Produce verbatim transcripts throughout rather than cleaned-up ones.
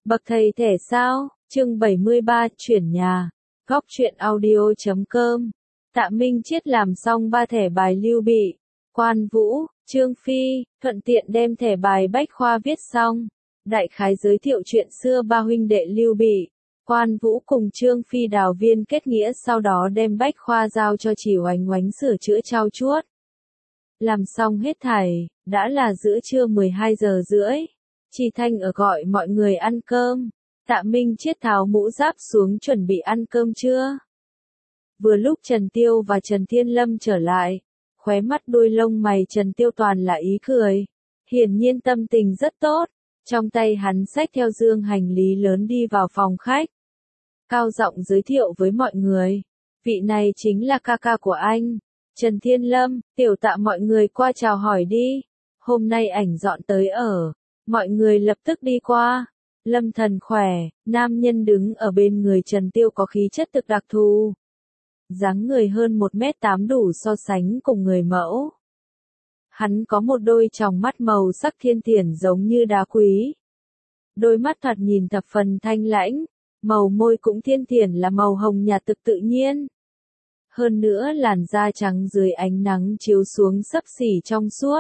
Bậc thầy thể sao? Chương bảy mươi ba, chuyển nhà. Góc truyện audio chấm com. Tạ Minh Chiết làm xong ba thẻ bài Lưu Bị, Quan Vũ, Trương Phi, thuận tiện đem thẻ bài Bách Khoa viết xong. Đại khái giới thiệu chuyện xưa ba huynh đệ Lưu Bị, Quan Vũ cùng Trương Phi đào viên kết nghĩa, sau đó đem Bách Khoa giao cho Chỉ Oánh Oánh sửa chữa trau chuốt. Làm xong hết thảy, đã là giữa trưa mười hai giờ rưỡi. Chỉ Thanh ở gọi mọi người ăn cơm. Tạ Minh Chiết tháo mũ giáp xuống chuẩn bị ăn cơm trưa. Vừa lúc Trần Tiêu và Trần Thiên Lâm trở lại, khóe mắt đuôi lông mày Trần Tiêu toàn là ý cười. Hiển nhiên tâm tình rất tốt. Trong tay hắn xách theo dương hành lý lớn đi vào phòng khách. Cao giọng giới thiệu với mọi người. Vị này chính là ca ca của anh, Trần Thiên Lâm. Tiểu Tạ, mọi người qua chào hỏi đi. Hôm nay ảnh dọn tới ở. Mọi người lập tức đi qua. Lâm Thần khỏe, nam nhân đứng ở bên người Trần Tiêu có khí chất thực đặc thù. Dáng người hơn một mét tám đủ so sánh cùng người mẫu. Hắn có một đôi tròng mắt màu sắc thiên thiển giống như đá quý. Đôi mắt thoạt nhìn thập phần thanh lãnh, màu môi cũng thiên thiển là màu hồng nhạt thực tự nhiên. Hơn nữa làn da trắng dưới ánh nắng chiếu xuống xấp xỉ trong suốt.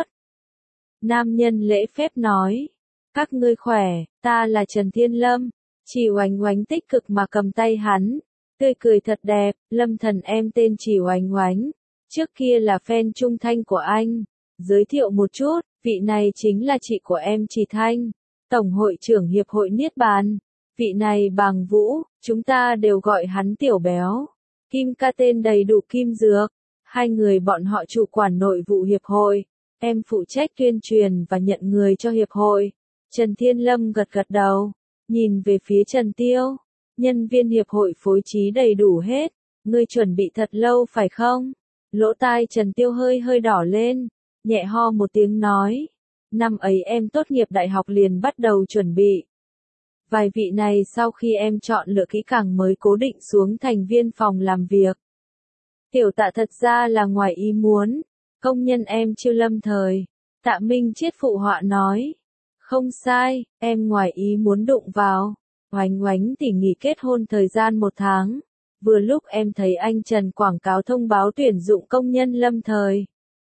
Nam nhân lễ phép nói. Các ngươi khỏe, ta là Trần Thiên Lâm. Chỉ Oánh Oánh tích cực mà cầm tay hắn, tươi cười thật đẹp. Lâm Thần, em tên Chỉ Oánh Oánh, trước kia là fan trung thanh của anh. Giới thiệu một chút, vị này chính là chị của em Chỉ Thanh, Tổng hội trưởng Hiệp hội Niết Bàn. Vị này Bàng Vũ, chúng ta đều gọi hắn Tiểu Béo. Kim ca tên đầy đủ Kim Dược. Hai người bọn họ chủ quản nội vụ Hiệp hội. Em phụ trách tuyên truyền và nhận người cho Hiệp hội. Trần Thiên Lâm gật gật đầu, nhìn về phía Trần Tiêu. Nhân viên hiệp hội phối trí đầy đủ hết, ngươi chuẩn bị thật lâu phải không? Lỗ tai Trần Tiêu hơi hơi đỏ lên, nhẹ ho một tiếng nói. Năm ấy em tốt nghiệp đại học liền bắt đầu chuẩn bị. Vài vị này sau khi em chọn lựa kỹ càng mới cố định xuống thành viên phòng làm việc. Tiểu Tạ, thật ra là ngoài ý muốn, công nhân em chưa lâm thời. Tạ Minh Chiết phụ họa nói. Không sai, em ngoài ý muốn đụng vào. Oánh Oánh thì nghỉ kết hôn thời gian một tháng. Vừa lúc em thấy anh Trần quảng cáo thông báo tuyển dụng công nhân lâm thời.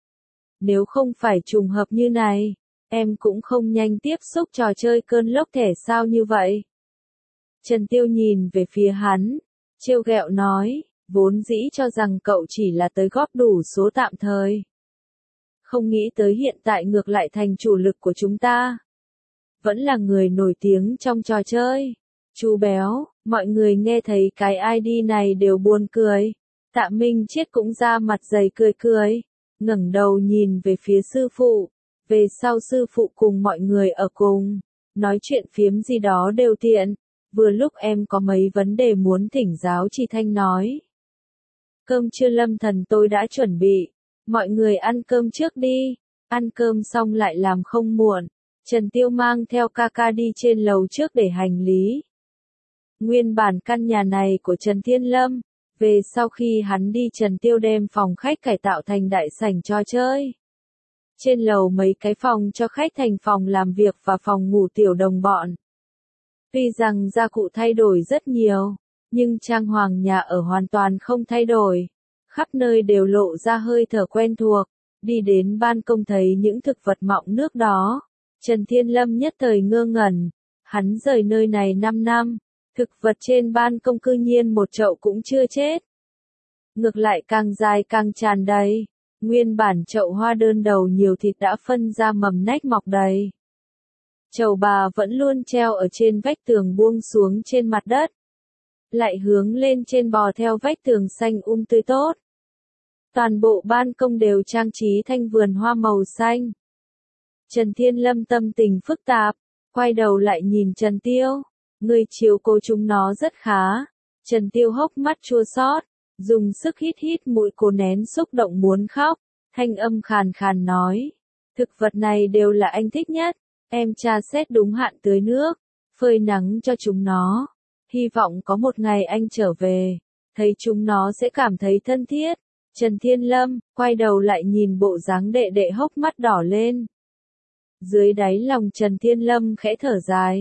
Nếu không phải trùng hợp như này, em cũng không nhanh tiếp xúc trò chơi cơn lốc thể sao như vậy. Trần Tiêu nhìn về phía hắn, trêu ghẹo nói, vốn dĩ cho rằng cậu chỉ là tới góp đủ số tạm thời. Không nghĩ tới hiện tại ngược lại thành chủ lực của chúng ta. Vẫn là người nổi tiếng trong trò chơi. Chú Béo, mọi người nghe thấy cái i đê này đều buồn cười. Tạ Minh Chiết cũng ra mặt dày cười cười, ngẩng đầu nhìn về phía sư phụ. Về sau sư phụ cùng mọi người ở cùng, nói chuyện phiếm gì đó đều tiện. Vừa lúc em có mấy vấn đề muốn thỉnh giáo Chỉ Thanh nói. Cơm trưa Lâm Thần tôi đã chuẩn bị, mọi người ăn cơm trước đi, ăn cơm xong lại làm không muộn. Trần Tiêu mang theo ca ca đi trên lầu trước để hành lý. Nguyên bản căn nhà này của Trần Thiên Lâm, về sau khi hắn đi Trần Tiêu đem phòng khách cải tạo thành đại sảnh trò chơi. Trên lầu mấy cái phòng cho khách thành phòng làm việc và phòng ngủ tiểu đồng bọn. Tuy rằng gia cụ thay đổi rất nhiều, nhưng trang hoàng nhà ở hoàn toàn không thay đổi. Khắp nơi đều lộ ra hơi thở quen thuộc. Đi đến ban công thấy những thực vật mọng nước đó. Trần Thiên Lâm nhất thời ngơ ngẩn, hắn rời nơi này năm năm, thực vật trên ban công cư nhiên một chậu cũng chưa chết. Ngược lại càng dài càng tràn đầy, nguyên bản chậu hoa đơn đầu nhiều thịt đã phân ra mầm nách mọc đầy. Chậu bà vẫn luôn treo ở trên vách tường buông xuống trên mặt đất, lại hướng lên trên bò theo vách tường xanh um tươi tốt. Toàn bộ ban công đều trang trí thành vườn hoa màu xanh. Trần Thiên Lâm tâm tình phức tạp, quay đầu lại nhìn Trần Tiêu, người chiếu cố chúng nó rất khá. Trần Tiêu hốc mắt chua xót, dùng sức hít hít mũi cố nén xúc động muốn khóc, thanh âm khàn khàn nói, thực vật này đều là anh thích nhất, em tra xét đúng hạn tưới nước, phơi nắng cho chúng nó, hy vọng có một ngày anh trở về, thấy chúng nó sẽ cảm thấy thân thiết. Trần Thiên Lâm, quay đầu lại nhìn bộ dáng đệ đệ hốc mắt đỏ lên. Dưới đáy lòng Trần Thiên Lâm khẽ thở dài,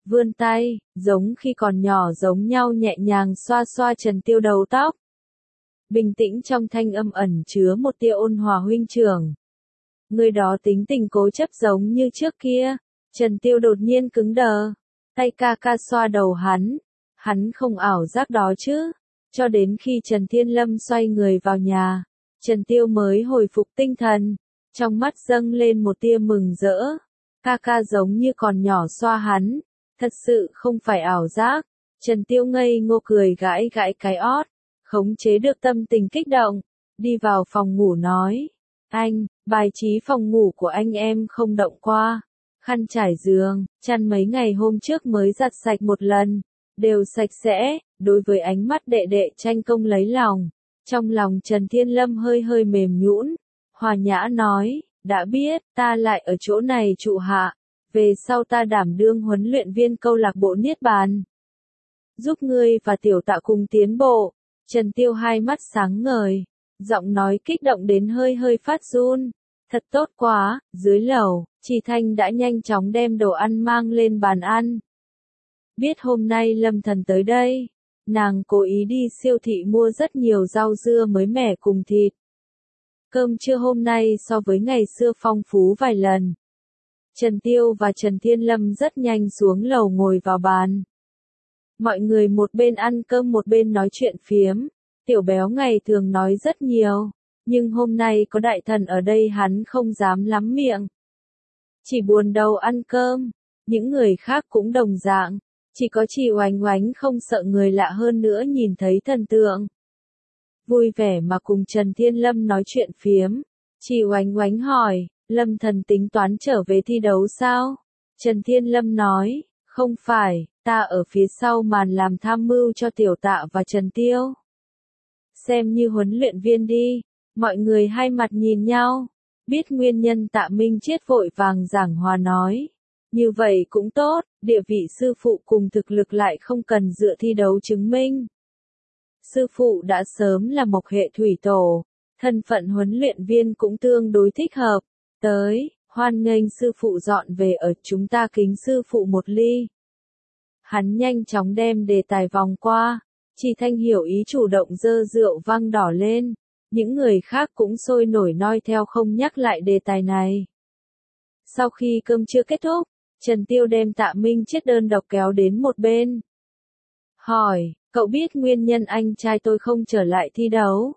vươn tay, giống khi còn nhỏ giống nhau nhẹ nhàng xoa xoa Trần Tiêu đầu tóc. Bình tĩnh trong thanh âm ẩn chứa một tia ôn hòa huynh trưởng. Người đó tính tình cố chấp giống như trước kia. Trần Tiêu đột nhiên cứng đờ. Tay ca ca xoa đầu hắn. Hắn không ảo giác đó chứ. Cho đến khi Trần Thiên Lâm xoay người vào nhà, Trần Tiêu mới hồi phục tinh thần. Trong mắt dâng lên một tia mừng rỡ. Ca ca giống như còn nhỏ xoa hắn. Thật sự không phải ảo giác. Trần Tiêu ngây ngô cười gãi gãi cái ót. Khống chế được tâm tình kích động. Đi vào phòng ngủ nói. Anh, bài trí phòng ngủ của anh em không động qua. Khăn trải giường, chăn mấy ngày hôm trước mới giặt sạch một lần. Đều sạch sẽ, đối với ánh mắt đệ đệ tranh công lấy lòng. Trong lòng Trần Thiên Lâm hơi hơi mềm nhũn. Hòa nhã nói, đã biết, ta lại ở chỗ này trụ hạ. Về sau ta đảm đương huấn luyện viên câu lạc bộ Niết Bàn. Giúp ngươi và tiểu tạ cùng tiến bộ. Trần Tiêu hai mắt sáng ngời. Giọng nói kích động đến hơi hơi phát run. Thật tốt quá, dưới lầu, Chỉ Thanh đã nhanh chóng đem đồ ăn mang lên bàn ăn. Biết hôm nay Lâm Thần tới đây, nàng cố ý đi siêu thị mua rất nhiều rau dưa mới mẻ cùng thịt. Cơm trưa hôm nay so với ngày xưa phong phú vài lần. Trần Tiêu và Trần Thiên Lâm rất nhanh xuống lầu ngồi vào bàn. Mọi người một bên ăn cơm một bên nói chuyện phiếm. Tiểu Béo ngày thường nói rất nhiều, nhưng hôm nay có đại thần ở đây hắn không dám lắm miệng. Chỉ buồn đầu ăn cơm, những người khác cũng đồng dạng, chỉ có chị Oánh Oánh không sợ người lạ hơn nữa nhìn thấy thần tượng. Vui vẻ mà cùng Trần Thiên Lâm nói chuyện phiếm, chị Oánh Oánh hỏi, Lâm Thần tính toán trở về thi đấu sao? Trần Thiên Lâm nói, không phải, ta ở phía sau màn làm tham mưu cho Tiểu Tạ và Trần Tiêu. Xem như huấn luyện viên đi, mọi người hai mặt nhìn nhau, biết nguyên nhân Tạ Minh Chiết vội vàng giảng hòa nói. Như vậy cũng tốt, địa vị sư phụ cùng thực lực lại không cần dựa thi đấu chứng minh. Sư phụ đã sớm là mộc hệ thủy tổ, thân phận huấn luyện viên cũng tương đối thích hợp. Tới, hoan nghênh sư phụ dọn về ở chúng ta kính sư phụ một ly. Hắn nhanh chóng đem đề tài vòng qua. Chỉ Thanh hiểu ý chủ động dơ rượu vang đỏ lên, những người khác cũng sôi nổi noi theo không nhắc lại đề tài này. Sau khi cơm trưa kết thúc, Trần Tiêu đem Tạ Minh Chiết đơn độc kéo đến một bên. Hỏi, cậu biết nguyên nhân anh trai tôi không trở lại thi đấu?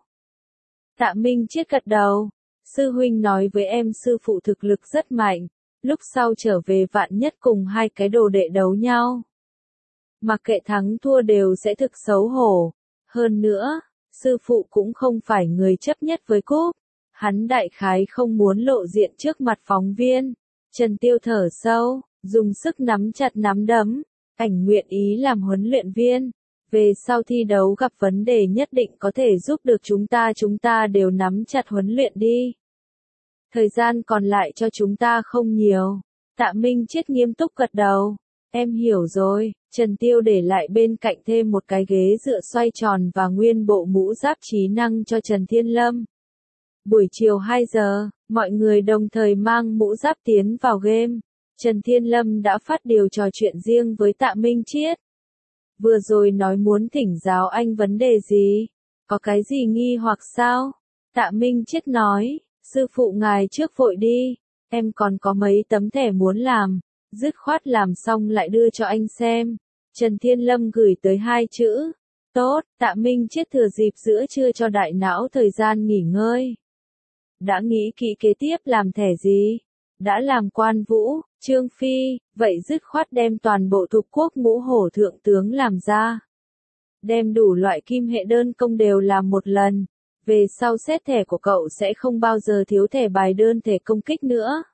Tạ Minh Chiết gật đầu, sư huynh nói với em sư phụ thực lực rất mạnh, lúc sau trở về vạn nhất cùng hai cái đồ đệ đấu nhau. Mặc kệ thắng thua đều sẽ thực xấu hổ. Hơn nữa, sư phụ cũng không phải người chấp nhất với cúp. Hắn đại khái không muốn lộ diện trước mặt phóng viên. Trần Tiêu thở sâu, dùng sức nắm chặt nắm đấm. Ảnh nguyện ý làm huấn luyện viên. Về sau thi đấu gặp vấn đề nhất định có thể giúp được chúng ta chúng ta đều nắm chặt huấn luyện đi. Thời gian còn lại cho chúng ta không nhiều. Tạ Minh Chiết nghiêm túc gật đầu. Em hiểu rồi. Trần Tiêu để lại bên cạnh thêm một cái ghế dựa xoay tròn và nguyên bộ mũ giáp trí năng cho Trần Thiên Lâm. Buổi chiều hai giờ, mọi người đồng thời mang mũ giáp tiến vào game. Trần Thiên Lâm đã phát điều trò chuyện riêng với Tạ Minh Chiết. Vừa rồi nói muốn thỉnh giáo anh vấn đề gì? Có cái gì nghi hoặc sao? Tạ Minh Chiết nói, sư phụ ngài trước vội đi, em còn có mấy tấm thẻ muốn làm. Dứt khoát làm xong lại đưa cho anh xem. Trần Thiên Lâm gửi tới hai chữ. Tốt, Tạ Minh Chiết thừa dịp giữa trưa cho đại não thời gian nghỉ ngơi. Đã nghĩ kỹ kế tiếp làm thẻ gì? Đã làm quan vũ, trương phi, vậy dứt khoát đem toàn bộ thuộc quốc ngũ hổ thượng tướng làm ra. Đem đủ loại kim hệ đơn công đều làm một lần. Về sau xét thẻ của cậu sẽ không bao giờ thiếu thẻ bài đơn thể công kích nữa.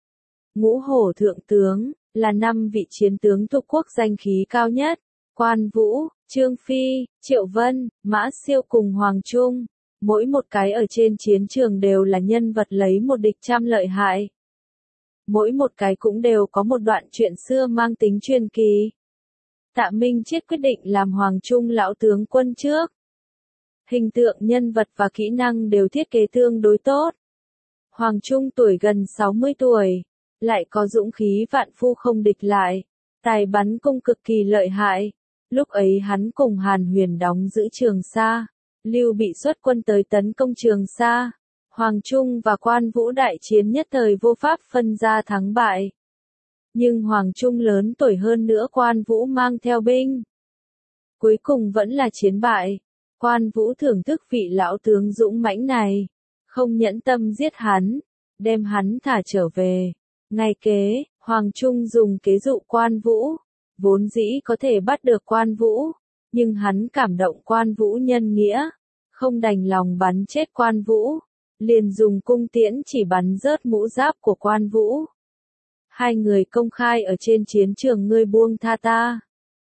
Ngũ hổ thượng tướng, là năm vị chiến tướng thuộc quốc danh khí cao nhất. Quan Vũ, Trương Phi, Triệu Vân, Mã Siêu cùng Hoàng Trung. Mỗi một cái ở trên chiến trường đều là nhân vật lấy một địch trăm lợi hại. Mỗi một cái cũng đều có một đoạn chuyện xưa mang tính truyền kỳ. Tạ Minh Chiết quyết định làm Hoàng Trung lão tướng quân trước. Hình tượng nhân vật và kỹ năng đều thiết kế tương đối tốt. Hoàng Trung tuổi gần sáu mươi tuổi. Lại có dũng khí vạn phu không địch lại. Tài bắn cung cực kỳ lợi hại. Lúc ấy hắn cùng Hàn Huyền đóng giữ Trường Sa. Lưu Bị xuất quân tới tấn công Trường Sa. Hoàng Trung và Quan Vũ đại chiến nhất thời vô pháp phân ra thắng bại. Nhưng Hoàng Trung lớn tuổi hơn nữa, Quan Vũ mang theo binh. Cuối cùng vẫn là chiến bại. Quan Vũ thưởng thức vị lão tướng dũng mãnh này. Không nhẫn tâm giết hắn. Đem hắn thả trở về. Ngày kế, Hoàng Trung dùng kế dụ Quan Vũ. Vốn dĩ có thể bắt được Quan Vũ. Nhưng hắn cảm động Quan Vũ nhân nghĩa. Không đành lòng bắn chết Quan Vũ. Liền dùng cung tiễn chỉ bắn rớt mũ giáp của Quan Vũ. Hai người công khai ở trên chiến trường, ngươi buông tha ta.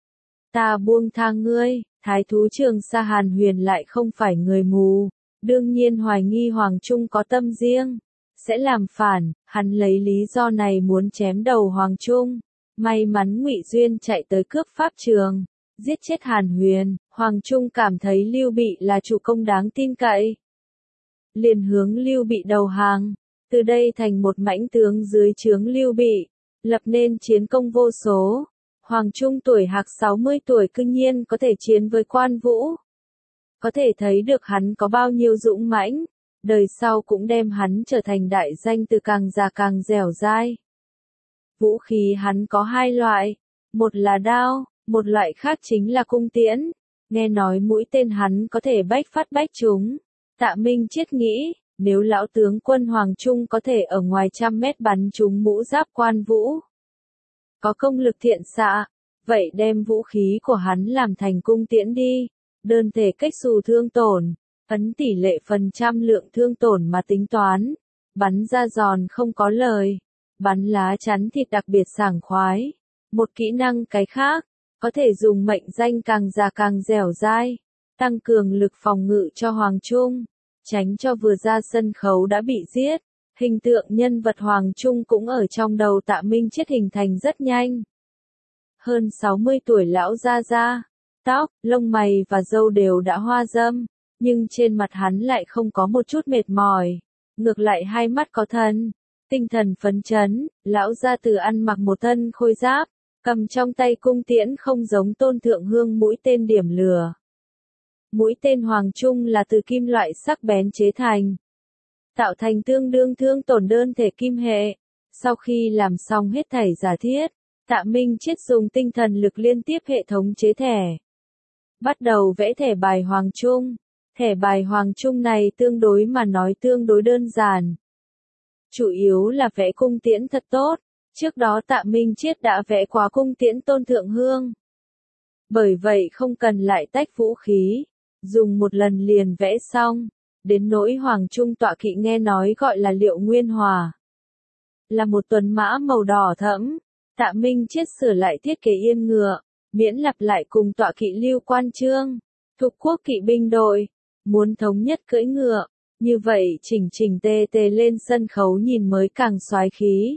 Ta buông tha ngươi. Thái thú Trường Sa Hàn Huyền lại không phải người mù. Đương nhiên hoài nghi Hoàng Trung có tâm riêng. Sẽ làm phản, hắn lấy lý do này muốn chém đầu Hoàng Trung. May mắn Ngụy Duyên chạy tới cướp pháp trường. Giết chết Hàn Huyền, Hoàng Trung cảm thấy Lưu Bị là chủ công đáng tin cậy. Liền hướng Lưu Bị đầu hàng. Từ đây thành một mãnh tướng dưới trướng Lưu Bị. Lập nên chiến công vô số. Hoàng Trung tuổi hạc sáu mươi tuổi cư nhiên có thể chiến với Quan Vũ. Có thể thấy được hắn có bao nhiêu dũng mãnh. Đời sau cũng đem hắn trở thành đại danh từ càng già càng dẻo dai. Vũ khí hắn có hai loại. Một là đao, một loại khác chính là cung tiễn. Nghe nói mũi tên hắn có thể bách phát bách trúng. Tạ Minh Chiết nghĩ, nếu lão tướng quân Hoàng Trung có thể ở ngoài trăm mét bắn trúng mũ giáp Quan Vũ. Có công lực thiện xạ, vậy đem vũ khí của hắn làm thành cung tiễn đi. Đơn thể cách xù thương tổn, ấn tỷ lệ phần trăm lượng thương tổn mà tính toán. Bắn ra giòn không có lời. Bắn lá chắn thịt đặc biệt sảng khoái. Một kỹ năng cái khác, có thể dùng mệnh danh càng già càng dẻo dai. Tăng cường lực phòng ngự cho Hoàng Trung. Tránh cho vừa ra sân khấu đã bị giết. Hình tượng nhân vật Hoàng Trung cũng ở trong đầu Tạ Minh Chiết hình thành rất nhanh. Hơn sáu mươi tuổi lão gia gia. Tóc, lông mày và râu đều đã hoa râm. Nhưng trên mặt hắn lại không có một chút mệt mỏi. Ngược lại hai mắt có thần. Tinh thần phấn chấn, lão gia tử ăn mặc một thân khôi giáp. Cầm trong tay cung tiễn không giống Tôn Thượng Hương mũi tên điểm lửa. Mũi tên Hoàng Trung là từ kim loại sắc bén chế thành. Tạo thành tương đương thương tổn đơn thể kim hệ. Sau khi làm xong hết thảy giả thiết, Tạ Minh Chiết dùng tinh thần lực liên tiếp hệ thống chế thẻ. Bắt đầu vẽ thẻ bài Hoàng Trung. Thẻ bài Hoàng Trung này tương đối mà nói tương đối đơn giản. Chủ yếu là vẽ cung tiễn thật tốt. Trước đó Tạ Minh Chiết đã vẽ quá cung tiễn Tôn Thượng Hương. Bởi vậy không cần lại tách vũ khí. Dùng một lần liền vẽ xong. Đến nỗi Hoàng Trung tọa kỵ nghe nói gọi là Liệu Nguyên Hòa. Là một tuần mã màu đỏ thẫm. Tạ Minh Chiết sửa lại thiết kế yên ngựa. Miễn lặp lại cùng tọa kỵ Lưu Quan Chương. Thuộc quốc kỵ binh đội. Muốn thống nhất cưỡi ngựa. Như vậy chỉnh chỉnh tề tề lên sân khấu nhìn mới càng soái khí.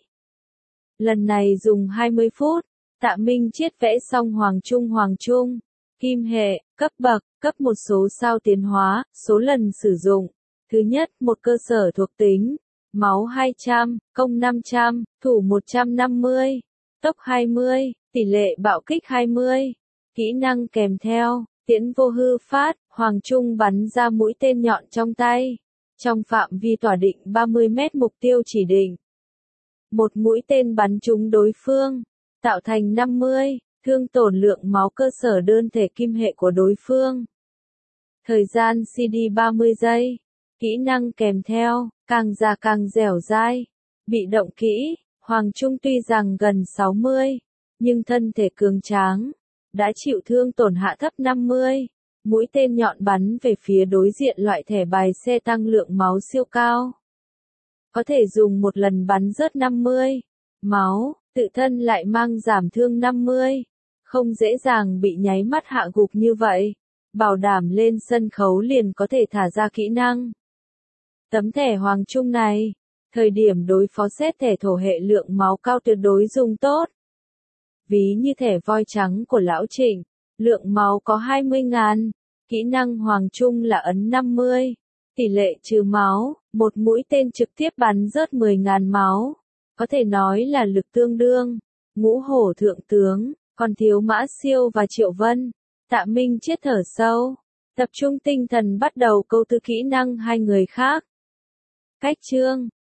Lần này dùng hai mươi phút. Tạ Minh Chiết vẽ xong Hoàng Trung Hoàng Trung. Kim hệ, cấp bậc, cấp một số sao tiến hóa, số lần sử dụng. Thứ nhất, một cơ sở thuộc tính. Máu hai trăm, công năm trăm, thủ một trăm năm mươi, tốc hai mươi, tỷ lệ bạo kích hai mươi. Kỹ năng kèm theo, tiễn vô hư phát, Hoàng Trung bắn ra mũi tên nhọn trong tay. Trong phạm vi tỏa định ba mươi mét mục tiêu chỉ định. Một mũi tên bắn trúng đối phương, tạo thành năm mươi. Thương tổn lượng máu cơ sở đơn thể kim hệ của đối phương. Thời gian xê đê ba mươi giây. Kỹ năng kèm theo, càng già càng dẻo dai. Bị động kỹ, Hoàng Trung tuy rằng gần sáu mươi, nhưng thân thể cường tráng. Đã chịu thương tổn hạ thấp năm mươi. Mũi tên nhọn bắn về phía đối diện loại thẻ bài xe tăng lượng máu siêu cao. Có thể dùng một lần bắn rớt năm mươi. Máu, tự thân lại mang giảm thương năm mươi. Không dễ dàng bị nháy mắt hạ gục như vậy. Bảo đảm lên sân khấu liền có thể thả ra kỹ năng. Tấm thẻ Hoàng Trung này, thời điểm đối phó xét thẻ thổ hệ lượng máu cao tuyệt đối dùng tốt. Ví như thẻ voi trắng của Lão Trịnh, lượng máu có hai mươi ngàn, kỹ năng Hoàng Trung là ấn năm mươi. Tỷ lệ trừ máu, một mũi tên trực tiếp bắn rớt mười ngàn máu. Có thể nói là lực tương đương. Ngũ hổ thượng tướng, còn thiếu Mã Siêu và Triệu Vân. Tạ Minh Chiết thở sâu, tập trung tinh thần bắt đầu câu tư kỹ năng hai người khác. Cách chương